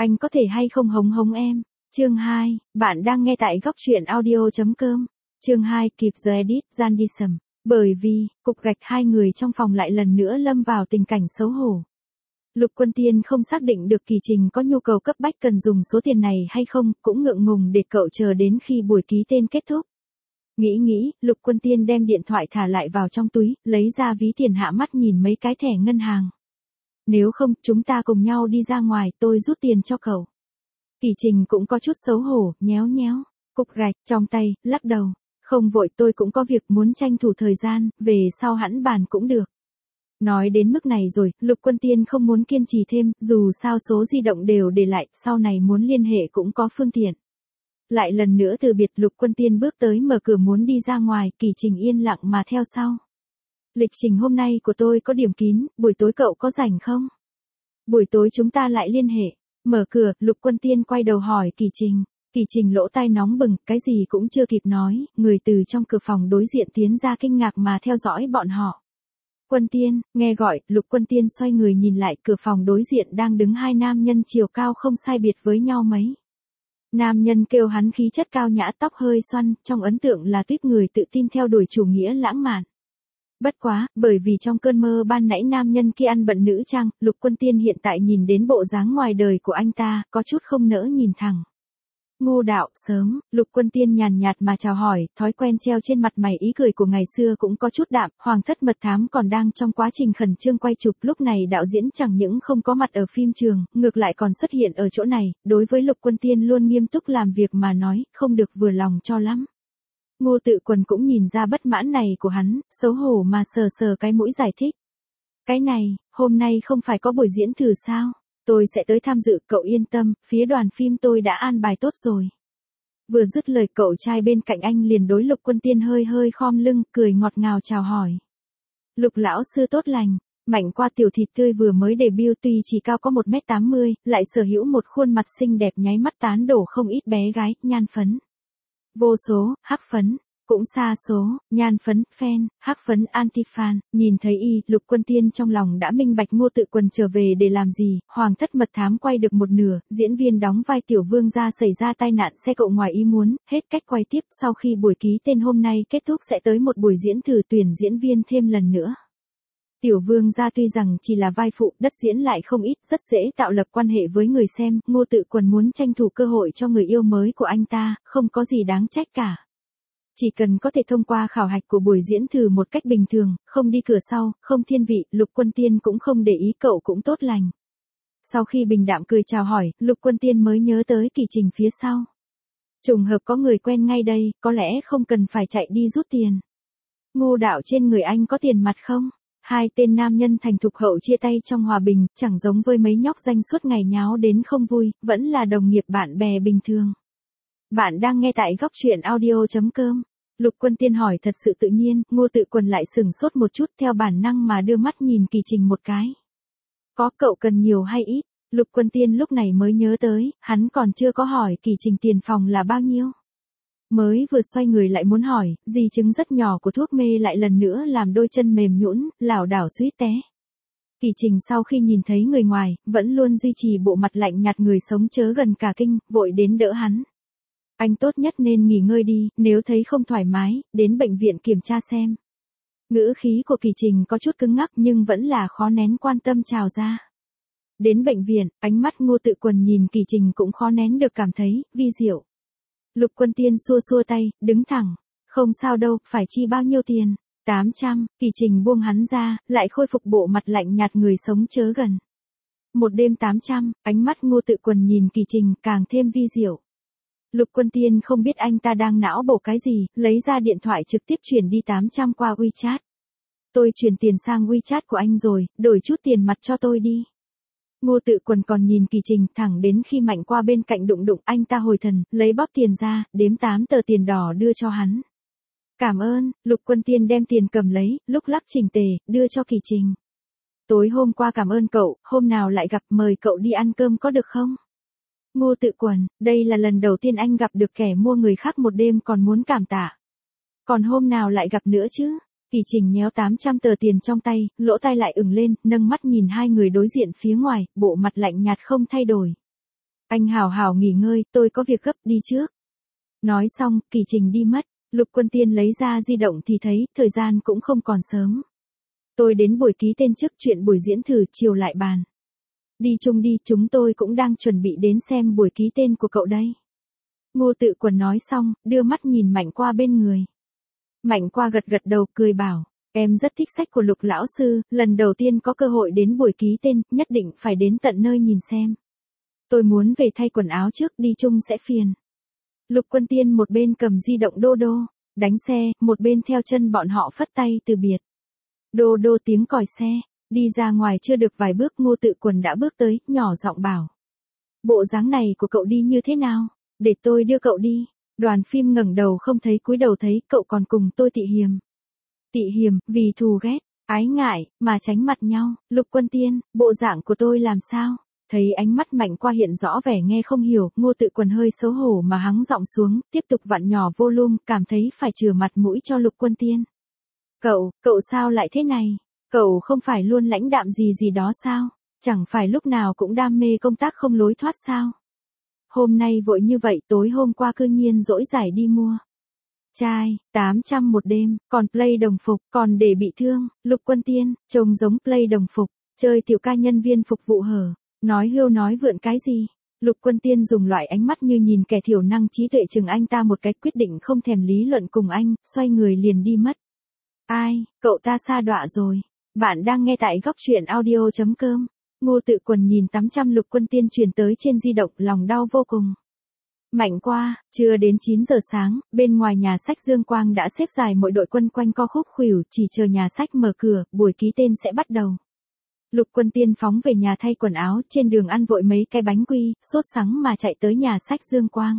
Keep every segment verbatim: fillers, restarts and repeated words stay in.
anh có thể hay không hống hống em. Chương hai, bạn đang nghe tại góc truyện audio.com. Chương hai, kịp giờ edit, gian đi sầm. Bởi vì, cục gạch hai người trong phòng lại lần nữa lâm vào tình cảnh xấu hổ. Lục Quân Tiên không xác định được Kỳ Trình có nhu cầu cấp bách cần dùng số tiền này hay không, cũng ngượng ngùng để cậu chờ đến khi buổi ký tên kết thúc. Nghĩ nghĩ, Lục Quân Tiên đem điện thoại thả lại vào trong túi, lấy ra ví tiền hạ mắt nhìn mấy cái thẻ ngân hàng. Nếu không, chúng ta cùng nhau đi ra ngoài, tôi rút tiền cho cậu. Kỳ Trình cũng có chút xấu hổ, nhéo nhéo, cục gạch trong tay, lắc đầu. Không vội, tôi cũng có việc muốn tranh thủ thời gian, về sau hẵng bàn cũng được. Nói đến mức này rồi, Lục Quân Tiên không muốn kiên trì thêm, dù sao số di động đều để lại, sau này muốn liên hệ cũng có phương tiện. Lại lần nữa từ biệt, Lục Quân Tiên bước tới mở cửa muốn đi ra ngoài, Kỳ Trình yên lặng mà theo sau. Lịch trình hôm nay của tôi có điểm kín, buổi tối cậu có rảnh không? Buổi tối chúng ta lại liên hệ. Mở cửa, Lục Quân Tiên quay đầu hỏi Kỳ Trình. Kỳ Trình lỗ tai nóng bừng, cái gì cũng chưa kịp nói, người từ trong cửa phòng đối diện tiến ra kinh ngạc mà theo dõi bọn họ. Quân Tiên, nghe gọi, Lục Quân Tiên xoay người nhìn lại, cửa phòng đối diện đang đứng hai nam nhân chiều cao không sai biệt với nhau mấy. Nam nhân kêu hắn khí chất cao nhã, tóc hơi xoăn, trong ấn tượng là tuyết người tự tin theo đuổi chủ nghĩa lãng mạn. Bất quá, bởi vì trong cơn mơ ban nãy nam nhân kia ăn bận nữ trang, Lục Quân Tiên hiện tại nhìn đến bộ dáng ngoài đời của anh ta, có chút không nỡ nhìn thẳng. Ngô đạo, sớm, Lục Quân Tiên nhàn nhạt mà chào hỏi, thói quen treo trên mặt mày ý cười của ngày xưa cũng có chút đạm, Hoàng thất mật thám còn đang trong quá trình khẩn trương quay chụp, lúc này đạo diễn chẳng những không có mặt ở phim trường, ngược lại còn xuất hiện ở chỗ này, đối với Lục Quân Tiên luôn nghiêm túc làm việc mà nói, không được vừa lòng cho lắm. Ngô Tự Quần cũng nhìn ra bất mãn này của hắn, xấu hổ mà sờ sờ cái mũi giải thích. Cái này, hôm nay không phải có buổi diễn thử sao? Tôi sẽ tới tham dự, cậu yên tâm, phía đoàn phim tôi đã an bài tốt rồi. Vừa dứt lời, cậu trai bên cạnh anh liền đối Lục Quân Tiên hơi hơi khom lưng, cười ngọt ngào chào hỏi. Lục lão sư tốt lành, Mạnh Qua tiểu thịt tươi vừa mới debut, tuy chỉ cao có một mét tám mươi, lại sở hữu một khuôn mặt xinh đẹp nháy mắt tán đổ không ít bé gái, nhan phấn. Vô số, hắc phấn, cũng xa số, nhan phấn, fan, hắc phấn, anti-fan, nhìn thấy y, Lục Quân Tiên trong lòng đã minh bạch Ngô Tự Quần trở về để làm gì, Hoàng thất mật thám quay được một nửa, diễn viên đóng vai Tiểu Vương gia xảy ra tai nạn xe cộ ngoài ý muốn, hết cách quay tiếp, sau khi buổi ký tên hôm nay kết thúc sẽ tới một buổi diễn thử tuyển diễn viên thêm lần nữa. Tiểu Vương gia tuy rằng chỉ là vai phụ, đất diễn lại không ít, rất dễ tạo lập quan hệ với người xem, Ngô Tự Quần muốn tranh thủ cơ hội cho người yêu mới của anh ta, không có gì đáng trách cả. Chỉ cần có thể thông qua khảo hạch của buổi diễn thử một cách bình thường, không đi cửa sau, không thiên vị, Lục Quân Tiên cũng không để ý, cậu cũng tốt lành. Sau khi bình đạm cười chào hỏi, Lục Quân Tiên mới nhớ tới Kỳ Trình phía sau. Trùng hợp có người quen ngay đây, có lẽ không cần phải chạy đi rút tiền. Ngô đạo, trên người anh có tiền mặt không? Hai tên nam nhân thành thục hậu chia tay trong hòa bình, chẳng giống với mấy nhóc danh suốt ngày nháo đến không vui, vẫn là đồng nghiệp bạn bè bình thường. Bạn đang nghe tại góc truyện audio.com. Lục Quân Tiên hỏi thật sự tự nhiên, Ngô Tự Quần lại sửng sốt một chút, theo bản năng mà đưa mắt nhìn Kỳ Trình một cái. Có, cậu cần nhiều hay ít? Lục Quân Tiên lúc này mới nhớ tới, hắn còn chưa có hỏi Kỳ Trình tiền phòng là bao nhiêu. Mới vừa xoay người lại muốn hỏi, di chứng rất nhỏ của thuốc mê lại lần nữa làm đôi chân mềm nhũn, lảo đảo suýt té. Kỳ Trình sau khi nhìn thấy người ngoài, vẫn luôn duy trì bộ mặt lạnh nhạt người sống chớ gần cả kinh, vội đến đỡ hắn. Anh tốt nhất nên nghỉ ngơi đi, nếu thấy không thoải mái, đến bệnh viện kiểm tra xem. Ngữ khí của Kỳ Trình có chút cứng ngắc nhưng vẫn là khó nén quan tâm trào ra. Đến bệnh viện, ánh mắt Ngô Tự Quần nhìn Kỳ Trình cũng khó nén được cảm thấy, vi diệu. Lục Quân Tiên xua xua tay, đứng thẳng. Không sao đâu, phải chi bao nhiêu tiền? tám trăm, Kỳ Trình buông hắn ra, lại khôi phục bộ mặt lạnh nhạt người sống chớ gần. Một đêm tám trăm, ánh mắt Ngô Tự Quần nhìn Kỳ Trình càng thêm vi diệu. Lục Quân Tiên không biết anh ta đang não bổ cái gì, lấy ra điện thoại trực tiếp chuyển đi tám trăm qua WeChat. Tôi chuyển tiền sang WeChat của anh rồi, đổi chút tiền mặt cho tôi đi. Ngô Tự Quần còn nhìn Kỳ Trình, thẳng đến khi Mạnh Qua bên cạnh đụng đụng, anh ta hồi thần, lấy bóp tiền ra, đếm tám tờ tiền đỏ đưa cho hắn. Cảm ơn, Lục Quân Tiên đem tiền cầm lấy, lúc lắc chỉnh tề, đưa cho Kỳ Trình. Tối hôm qua cảm ơn cậu, hôm nào lại gặp, mời cậu đi ăn cơm có được không? Ngô Tự Quần, đây là lần đầu tiên anh gặp được kẻ mua người khác một đêm còn muốn cảm tạ. Còn hôm nào lại gặp nữa chứ? Kỳ Trình nhéo tám trăm tờ tiền trong tay, lỗ tai lại ửng lên, nâng mắt nhìn hai người đối diện phía ngoài, bộ mặt lạnh nhạt không thay đổi. Anh hảo hảo nghỉ ngơi, tôi có việc gấp đi trước. Nói xong, Kỳ Trình đi mất. Lục Quân Tiên lấy ra di động thì thấy, thời gian cũng không còn sớm. Tôi đến buổi ký tên trước chuyện buổi diễn thử, chiều lại bàn. Đi chung đi, chúng tôi cũng đang chuẩn bị đến xem buổi ký tên của cậu đây. Ngô Tự Quần nói xong, đưa mắt nhìn Mạnh Qua bên người. Mạnh Qua gật gật đầu, cười bảo, em rất thích sách của Lục lão sư, lần đầu tiên có cơ hội đến buổi ký tên, nhất định phải đến tận nơi nhìn xem. Tôi muốn về thay quần áo trước, đi chung sẽ phiền. Lục Quân Tiên một bên cầm di động đô đô, đánh xe, một bên theo chân bọn họ phất tay từ biệt. Đô đô tiếng còi xe, đi ra ngoài chưa được vài bước Ngô Tự Quần đã bước tới, nhỏ giọng bảo. Bộ dáng này của cậu đi như thế nào? Để tôi đưa cậu đi. Đoàn phim ngẩng đầu không thấy cúi đầu thấy cậu còn cùng tôi tị hiềm. Tị hiềm, vì thù ghét, ái ngại, mà tránh mặt nhau. Lục Quân Tiên, bộ dạng của tôi làm sao? Thấy ánh mắt Mạnh Qua hiện rõ vẻ nghe không hiểu, Ngô Tự Quần hơi xấu hổ mà hắng giọng xuống, tiếp tục vặn nhỏ volume, cảm thấy phải chừa mặt mũi cho Lục Quân Tiên. Cậu, cậu sao lại thế này? Cậu không phải luôn lãnh đạm gì gì đó sao? Chẳng phải lúc nào cũng đam mê công tác không lối thoát sao? Hôm nay vội như vậy, tối hôm qua cư nhiên dỗi giải đi mua trai, tám trăm một đêm, còn play đồng phục, còn để bị thương. Lục Quân Tiên, trông giống play đồng phục, chơi tiểu ca nhân viên phục vụ hở. Nói hưu nói vượn cái gì? Lục Quân Tiên dùng loại ánh mắt như nhìn kẻ thiểu năng trí tuệ chừng anh ta một cái, quyết định không thèm lý luận cùng anh, xoay người liền đi mất. Ai, cậu ta sa đọa rồi. Bạn đang nghe tại góc truyện audio chấm com. Ngô Tự Quần nhìn tám trăm Lục Quân Tiên truyền tới trên di động, lòng đau vô cùng. Mạnh Qua, chưa đến chín giờ sáng, bên ngoài nhà sách Dương Quang đã xếp dài mỗi đội quân quanh co khúc khuỷu, chỉ chờ nhà sách mở cửa, buổi ký tên sẽ bắt đầu. Lục Quân Tiên phóng về nhà thay quần áo, trên đường ăn vội mấy cái bánh quy, sốt sắng mà chạy tới nhà sách Dương Quang.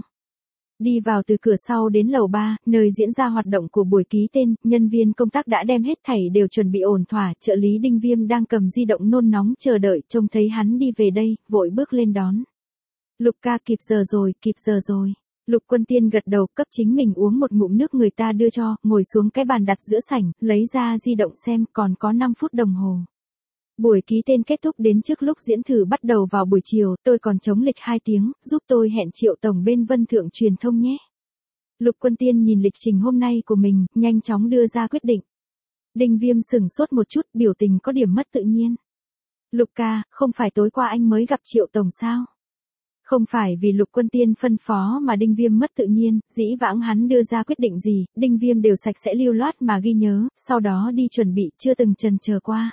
Đi vào từ cửa sau đến lầu ba, nơi diễn ra hoạt động của buổi ký tên, nhân viên công tác đã đem hết thảy đều chuẩn bị ổn thỏa, trợ lý Đinh Viêm đang cầm di động nôn nóng chờ đợi, trông thấy hắn đi về đây, vội bước lên đón. Lục ca, kịp giờ rồi, kịp giờ rồi. Lục Quân Tiên gật đầu, cấp chính mình uống một ngụm nước người ta đưa cho, ngồi xuống cái bàn đặt giữa sảnh, lấy ra di động xem, còn có năm phút đồng hồ. Buổi ký tên kết thúc đến trước lúc diễn thử bắt đầu vào buổi chiều, tôi còn chống lịch hai tiếng, giúp tôi hẹn Triệu Tổng bên Vân Thượng truyền thông nhé. Lục Quân Tiên nhìn lịch trình hôm nay của mình, nhanh chóng đưa ra quyết định. Đinh Viêm sửng sốt một chút, biểu tình có điểm mất tự nhiên. Lục ca, không phải tối qua anh mới gặp Triệu Tổng sao? Không phải vì Lục Quân Tiên phân phó mà Đinh Viêm mất tự nhiên, dĩ vãng hắn đưa ra quyết định gì, Đinh Viêm đều sạch sẽ lưu loát mà ghi nhớ, sau đó đi chuẩn bị, chưa từng chần chờ qua.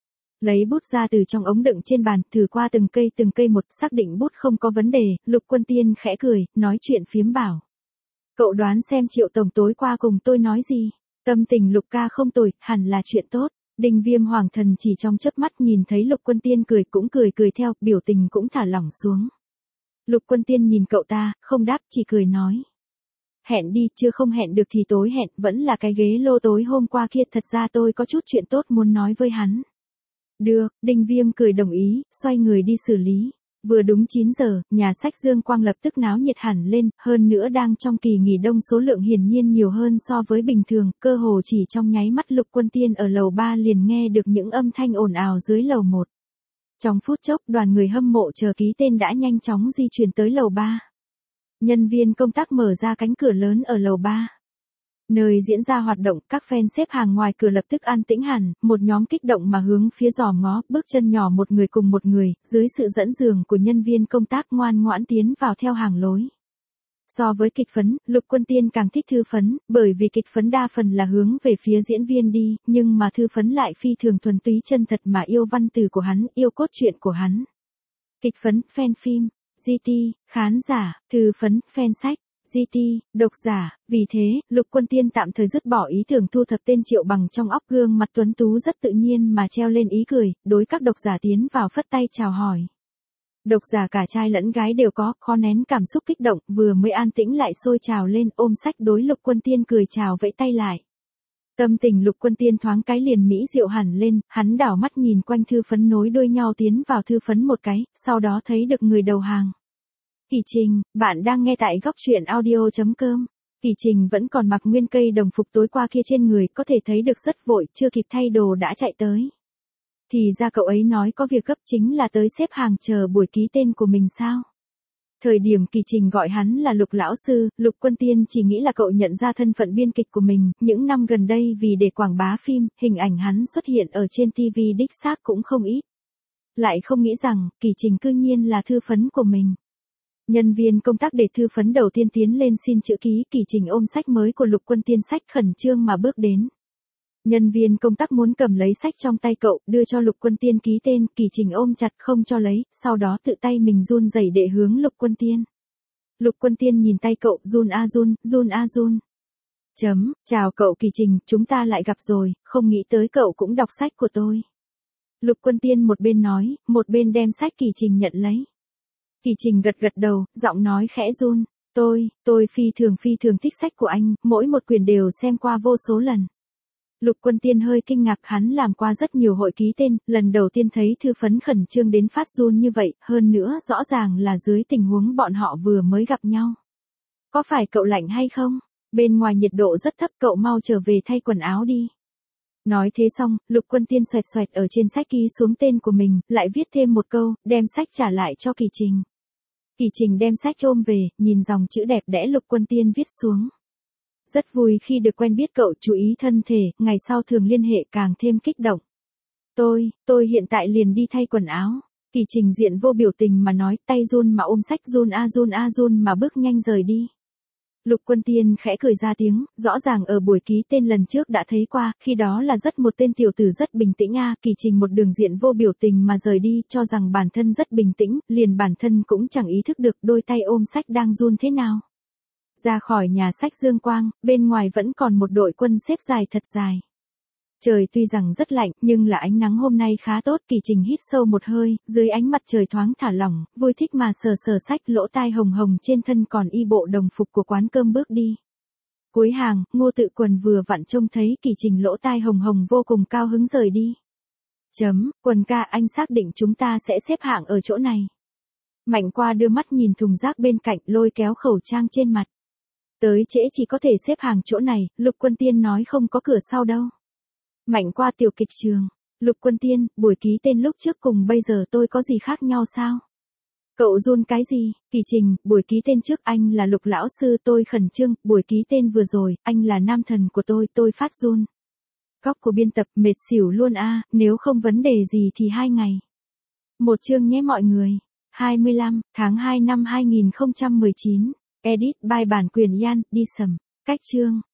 Lấy bút ra từ trong ống đựng trên bàn, thử qua từng cây từng cây một, xác định bút không có vấn đề, Lục Quân Tiên khẽ cười, nói chuyện phiếm bảo. Cậu đoán xem Triệu Tổng tối qua cùng tôi nói gì? Tâm tình Lục ca không tồi, hẳn là chuyện tốt. Đinh Viêm hoàng thần chỉ trong chớp mắt nhìn thấy Lục Quân Tiên cười cũng cười cười theo, biểu tình cũng thả lỏng xuống. Lục Quân Tiên nhìn cậu ta, không đáp, chỉ cười nói. Hẹn đi, chưa không hẹn được thì tối hẹn, vẫn là cái ghế lô tối hôm qua kia, thật ra tôi có chút chuyện tốt muốn nói với hắn. Được, Đinh Viêm cười đồng ý, xoay người đi xử lý. Vừa đúng chín giờ, nhà sách Dương Quang lập tức náo nhiệt hẳn lên, hơn nữa đang trong kỳ nghỉ đông số lượng hiển nhiên nhiều hơn so với bình thường, cơ hồ chỉ trong nháy mắt Lục Quân Tiên ở lầu ba liền nghe được những âm thanh ồn ào dưới lầu một. Trong phút chốc, đoàn người hâm mộ chờ ký tên đã nhanh chóng di chuyển tới lầu ba. Nhân viên công tác mở ra cánh cửa lớn ở lầu ba. Nơi diễn ra hoạt động, các fan xếp hàng ngoài cửa lập tức an tĩnh hẳn, một nhóm kích động mà hướng phía dòm ngó, bước chân nhỏ một người cùng một người, dưới sự dẫn đường của nhân viên công tác ngoan ngoãn tiến vào theo hàng lối. So với kịch phấn, Lục Quân Tiên càng thích thư phấn, bởi vì kịch phấn đa phần là hướng về phía diễn viên đi, nhưng mà thư phấn lại phi thường thuần túy chân thật mà yêu văn từ của hắn, yêu cốt truyện của hắn. Kịch phấn, fan phim, giê tê, khán giả, thư phấn, fan sách. giê tê, độc giả, vì thế, Lục Quân Tiên tạm thời dứt bỏ ý tưởng thu thập tên Triệu Bằng trong óc, gương mặt tuấn tú rất tự nhiên mà treo lên ý cười, đối các độc giả tiến vào phất tay chào hỏi. Độc giả cả trai lẫn gái đều có, khó nén cảm xúc kích động, vừa mới an tĩnh lại sôi trào lên, ôm sách đối Lục Quân Tiên cười chào vẫy tay lại. Tâm tình Lục Quân Tiên thoáng cái liền mỹ diệu hẳn lên, hắn đảo mắt nhìn quanh thư phấn nối đuôi nhau tiến vào thư phấn một cái, sau đó thấy được người đầu hàng. Kỳ Trình, bạn đang nghe tại góc truyện audio chấm com. Kỳ Trình vẫn còn mặc nguyên cây đồng phục tối qua kia trên người, có thể thấy được rất vội, chưa kịp thay đồ đã chạy tới. Thì ra cậu ấy nói có việc gấp, chính là tới xếp hàng chờ buổi ký tên của mình sao? Thời điểm Kỳ Trình gọi hắn là Lục lão sư, Lục Quân Tiên chỉ nghĩ là cậu nhận ra thân phận biên kịch của mình, những năm gần đây vì để quảng bá phim, hình ảnh hắn xuất hiện ở trên ti vi đích xác cũng không ít. Lại không nghĩ rằng, Kỳ Trình cư nhiên là thư phấn của mình. Nhân viên công tác để thư phấn đầu tiên tiến lên xin chữ ký, Kỳ Trình ôm sách mới của Lục Quân Tiên sách khẩn trương mà bước đến. Nhân viên công tác muốn cầm lấy sách trong tay cậu, đưa cho Lục Quân Tiên ký tên, Kỳ Trình ôm chặt không cho lấy, sau đó tự tay mình run rẩy để hướng Lục Quân Tiên. Lục Quân Tiên nhìn tay cậu, run a run, run a run. Chấm, chào cậu Kỳ Trình, chúng ta lại gặp rồi, không nghĩ tới cậu cũng đọc sách của tôi. Lục Quân Tiên một bên nói, một bên đem sách Kỳ Trình nhận lấy. Kỳ Trình gật gật đầu, giọng nói khẽ run, tôi, tôi phi thường phi thường thích sách của anh, mỗi một quyển đều xem qua vô số lần. Lục Quân Tiên hơi kinh ngạc, hắn làm qua rất nhiều hội ký tên, lần đầu tiên thấy thư phấn khẩn trương đến phát run như vậy, hơn nữa rõ ràng là dưới tình huống bọn họ vừa mới gặp nhau. Có phải cậu lạnh hay không? Bên ngoài nhiệt độ rất thấp, cậu mau trở về thay quần áo đi. Nói thế xong, Lục Quân Tiên xoẹt xoẹt ở trên sách ký xuống tên của mình, lại viết thêm một câu, đem sách trả lại cho Kỳ Trình. Kỳ Trình đem sách ôm về, nhìn dòng chữ đẹp đẽ Lục Quân Tiên viết xuống. Rất vui khi được quen biết cậu, chú ý thân thể, ngày sau thường liên hệ càng thêm kích động. Tôi, tôi hiện tại liền đi thay quần áo. Kỳ Trình diện vô biểu tình mà nói, tay run mà ôm sách run a run a run mà bước nhanh rời đi. Lục Quân Tiên khẽ cười ra tiếng, rõ ràng ở buổi ký tên lần trước đã thấy qua, khi đó là rất một tên tiểu tử rất bình tĩnh a. Kỳ Trình một đường diện vô biểu tình mà rời đi, cho rằng bản thân rất bình tĩnh, liền bản thân cũng chẳng ý thức được đôi tay ôm sách đang run thế nào. Ra khỏi nhà sách Dương Quang, bên ngoài vẫn còn một đội quân xếp dài thật dài. Trời tuy rằng rất lạnh, nhưng là ánh nắng hôm nay khá tốt. Kỳ Trình hít sâu một hơi, dưới ánh mặt trời thoáng thả lỏng, vui thích mà sờ sờ sách, lỗ tai hồng hồng trên thân còn y bộ đồng phục của quán cơm bước đi. Cuối hàng, Ngô Tự Quần vừa vặn trông thấy Kỳ Trình lỗ tai hồng hồng vô cùng cao hứng rời đi. Chấm, Quần ca, anh xác định chúng ta sẽ xếp hạng ở chỗ này. Mạnh Qua đưa mắt nhìn thùng rác bên cạnh, lôi kéo khẩu trang trên mặt. Tới trễ chỉ có thể xếp hàng chỗ này, Lục Quân Tiên nói không có cửa sau đâu. Mạnh Qua tiểu kịch trường. Lục Quân Tiên, buổi ký tên lúc trước cùng bây giờ tôi có gì khác nhau sao? Cậu run cái gì? Kỳ Trình, buổi ký tên trước anh là Lục lão sư, tôi khẩn trương, buổi ký tên vừa rồi, anh là nam thần của tôi, tôi phát run. Góc của biên tập, mệt xỉu luôn a, nếu không vấn đề gì thì hai ngày. Một chương nhé mọi người. hai mươi lăm tháng hai năm hai nghìn không trăm mười chín. Edit by bản quyền Yan, đi sầm. Cách chương.